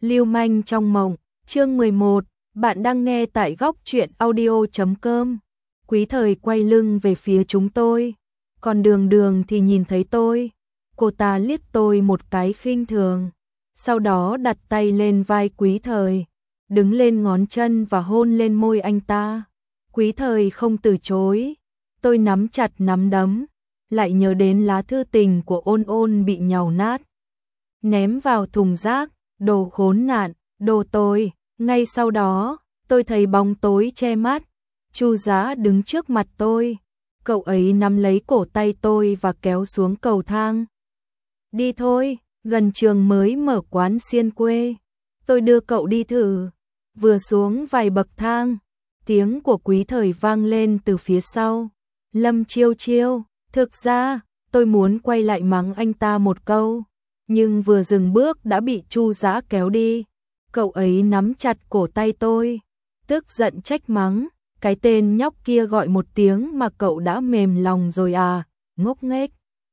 Lưu manh trong mộng, chương 11, bạn đang nghe tại góc truyện audio.com. Quý Thời quay lưng về phía chúng tôi, còn Đường Đường thì nhìn thấy tôi. Cô ta liếc tôi một cái khinh thường, sau đó đặt tay lên vai Quý Thời, đứng lên ngón chân và hôn lên môi anh ta. Quý Thời không từ chối, tôi nắm chặt nắm đấm, lại nhớ đến lá thư tình của Ôn Ôn bị nhàu nát, ném vào thùng rác. Đồ khốn nạn, đồ tồi. Ngay sau đó, tôi thấy bóng tối che mắt. Chu Giá đứng trước mặt tôi. Cậu ấy nắm lấy cổ tay tôi và kéo xuống cầu thang. Đi thôi, gần trường mới mở quán xiên quê. Tôi đưa cậu đi thử. Vừa xuống vài bậc thang, tiếng của Quý Thời vang lên từ phía sau. Lâm Chiêu Chiêu, thực ra, tôi muốn quay lại mắng anh ta một câu. Nhưng vừa dừng bước đã bị Chu Giá kéo đi. Cậu ấy nắm chặt cổ tay tôi, tức giận trách mắng, cái tên nhóc kia gọi một tiếng mà cậu đã mềm lòng rồi à, ngốc nghếch.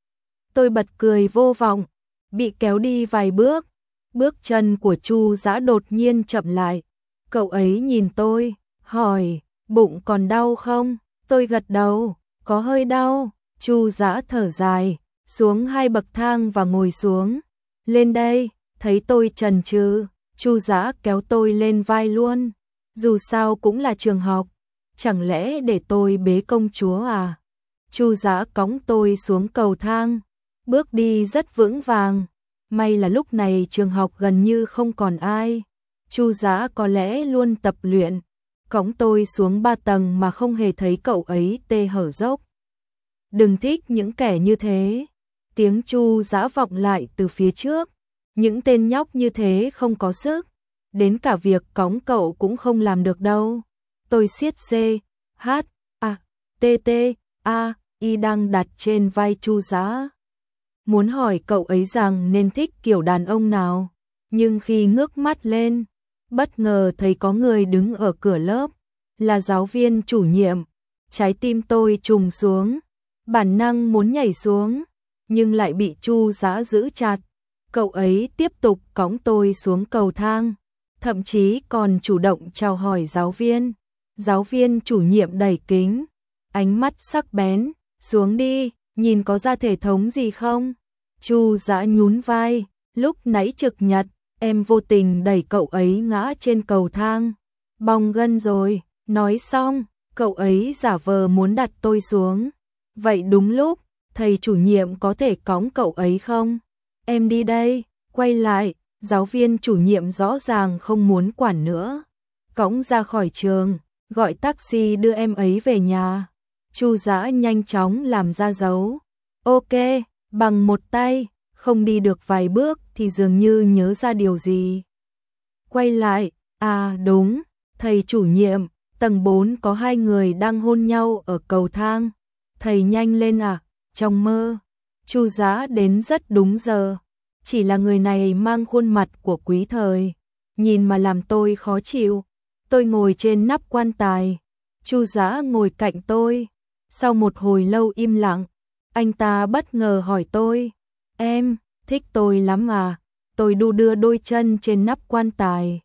Tôi bật cười vô vọng, bị kéo đi vài bước, bước chân của Chu Giá đột nhiên chậm lại. Cậu ấy nhìn tôi, hỏi, bụng còn đau không? Tôi gật đầu, có hơi đau. Chu Giá thở dài, xuống 2 bậc thang và ngồi xuống. Lên đây, thấy tôi chần chừ, Chu Giá kéo tôi lên vai luôn. Dù sao cũng là trường học, chẳng lẽ để tôi bế công chúa à? Chu Giá cõng tôi xuống cầu thang, bước đi rất vững vàng. May là lúc này trường học gần như không còn ai. Chu Giá có lẽ luôn tập luyện, cõng tôi xuống 3 tầng mà không hề thấy cậu ấy tê hở dốc. Đừng thích những kẻ như thế. Tiếng Chu Giá vọng lại từ phía trước. Những tên nhóc như thế không có sức, đến cả việc cõng cậu cũng không làm được đâu. Tôi siết C, H, A, T, T, A, I đang đặt trên vai Chu Giá. Muốn hỏi cậu ấy rằng nên thích kiểu đàn ông nào, nhưng khi ngước mắt lên, bất ngờ thấy có người đứng ở cửa lớp, là giáo viên chủ nhiệm. Trái tim tôi trùng xuống, bản năng muốn nhảy xuống, nhưng lại bị Chu Giá giữ chặt. Cậu ấy tiếp tục cõng tôi xuống cầu thang, thậm chí còn chủ động chào hỏi giáo viên. Giáo viên chủ nhiệm đẩy kính, ánh mắt sắc bén, xuống đi, nhìn có ra thể thống gì không? Chu Giá nhún vai, lúc nãy trực nhật, em vô tình đẩy cậu ấy ngã trên cầu thang, bong gân rồi. Nói xong, cậu ấy giả vờ muốn đặt tôi xuống. Vậy đúng lúc, thầy chủ nhiệm có thể cõng cậu ấy không? Em đi đây. Quay lại, giáo viên chủ nhiệm rõ ràng không muốn quản nữa. Cõng ra khỏi trường, gọi taxi đưa em ấy về nhà. Chu Giá nhanh chóng làm ra dấu. Ok, bằng một tay, không đi được vài bước thì dường như nhớ ra điều gì. Quay lại, à đúng, thầy chủ nhiệm, tầng 4 có 2 người đang hôn nhau ở cầu thang. Thầy nhanh lên à, trong mơ. Chu Giá đến rất đúng giờ. Chỉ là người này mang khuôn mặt của Quý Thời, nhìn mà làm tôi khó chịu. Tôi ngồi trên nắp quan tài, Chu Giá ngồi cạnh tôi. Sau một hồi lâu im lặng, anh ta bất ngờ hỏi tôi, em thích tôi lắm à? Tôi đu đưa đôi chân trên nắp quan tài.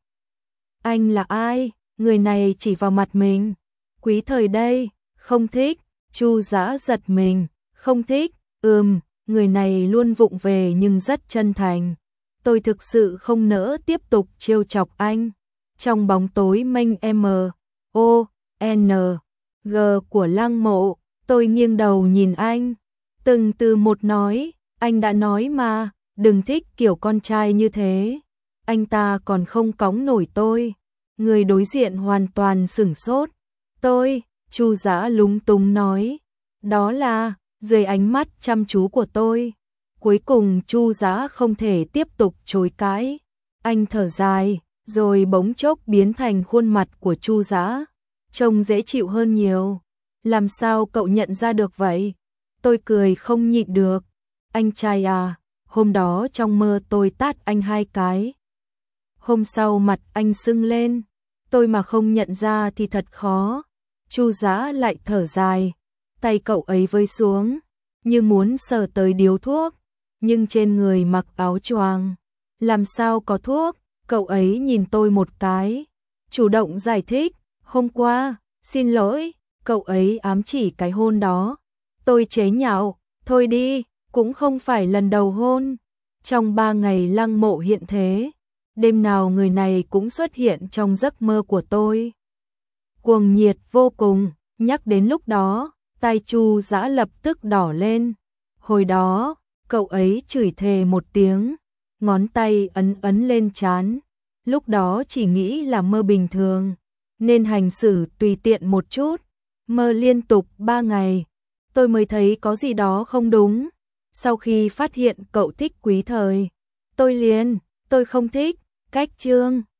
Anh là ai? Người này chỉ vào mặt mình. Quý Thời đây. Không thích. Chu Giá giật mình. Không thích. Người này luôn vụng về nhưng rất chân thành. Tôi thực sự không nỡ tiếp tục trêu chọc anh. Trong bóng tối mênh M.O.N.G của lăng mộ, tôi nghiêng đầu nhìn anh. Từng từ một nói, anh đã nói mà, đừng thích kiểu con trai như thế. Anh ta còn không cõng nổi tôi. Người đối diện hoàn toàn sửng sốt. Chu Giá lúng túng nói, đó là... Dưới ánh mắt chăm chú của tôi, cuối cùng Chu Giá không thể tiếp tục chối cãi. Anh thở dài, rồi bỗng chốc biến thành khuôn mặt của Chu Giá, trông dễ chịu hơn nhiều. Làm sao cậu nhận ra được vậy? Tôi cười không nhịn được. Anh trai à, hôm đó trong mơ tôi tát anh 2 cái. Hôm sau mặt anh sưng lên, tôi mà không nhận ra thì thật khó. Chu Giá lại thở dài. Tay cậu ấy vơi xuống, như muốn sờ tới điếu thuốc, nhưng trên người mặc áo choàng, làm sao có thuốc. Cậu ấy nhìn tôi một cái, chủ động giải thích, hôm qua, xin lỗi, cậu ấy ám chỉ cái hôn đó. Tôi chế nhạo, thôi đi, cũng không phải lần đầu hôn. Trong 3 ngày Lăng Mộ hiện thế, đêm nào người này cũng xuất hiện trong giấc mơ của tôi. Cuồng nhiệt vô cùng, nhắc đến lúc đó, tai Chu Dã lập tức đỏ lên. Hồi đó, cậu ấy chửi thề một tiếng, ngón tay ấn ấn lên trán. Lúc đó chỉ nghĩ là mơ bình thường, nên hành xử tùy tiện một chút. Mơ liên tục 3 ngày, tôi mới thấy có gì đó không đúng. Sau khi phát hiện cậu thích Quý Thời, tôi không thích, cách chương.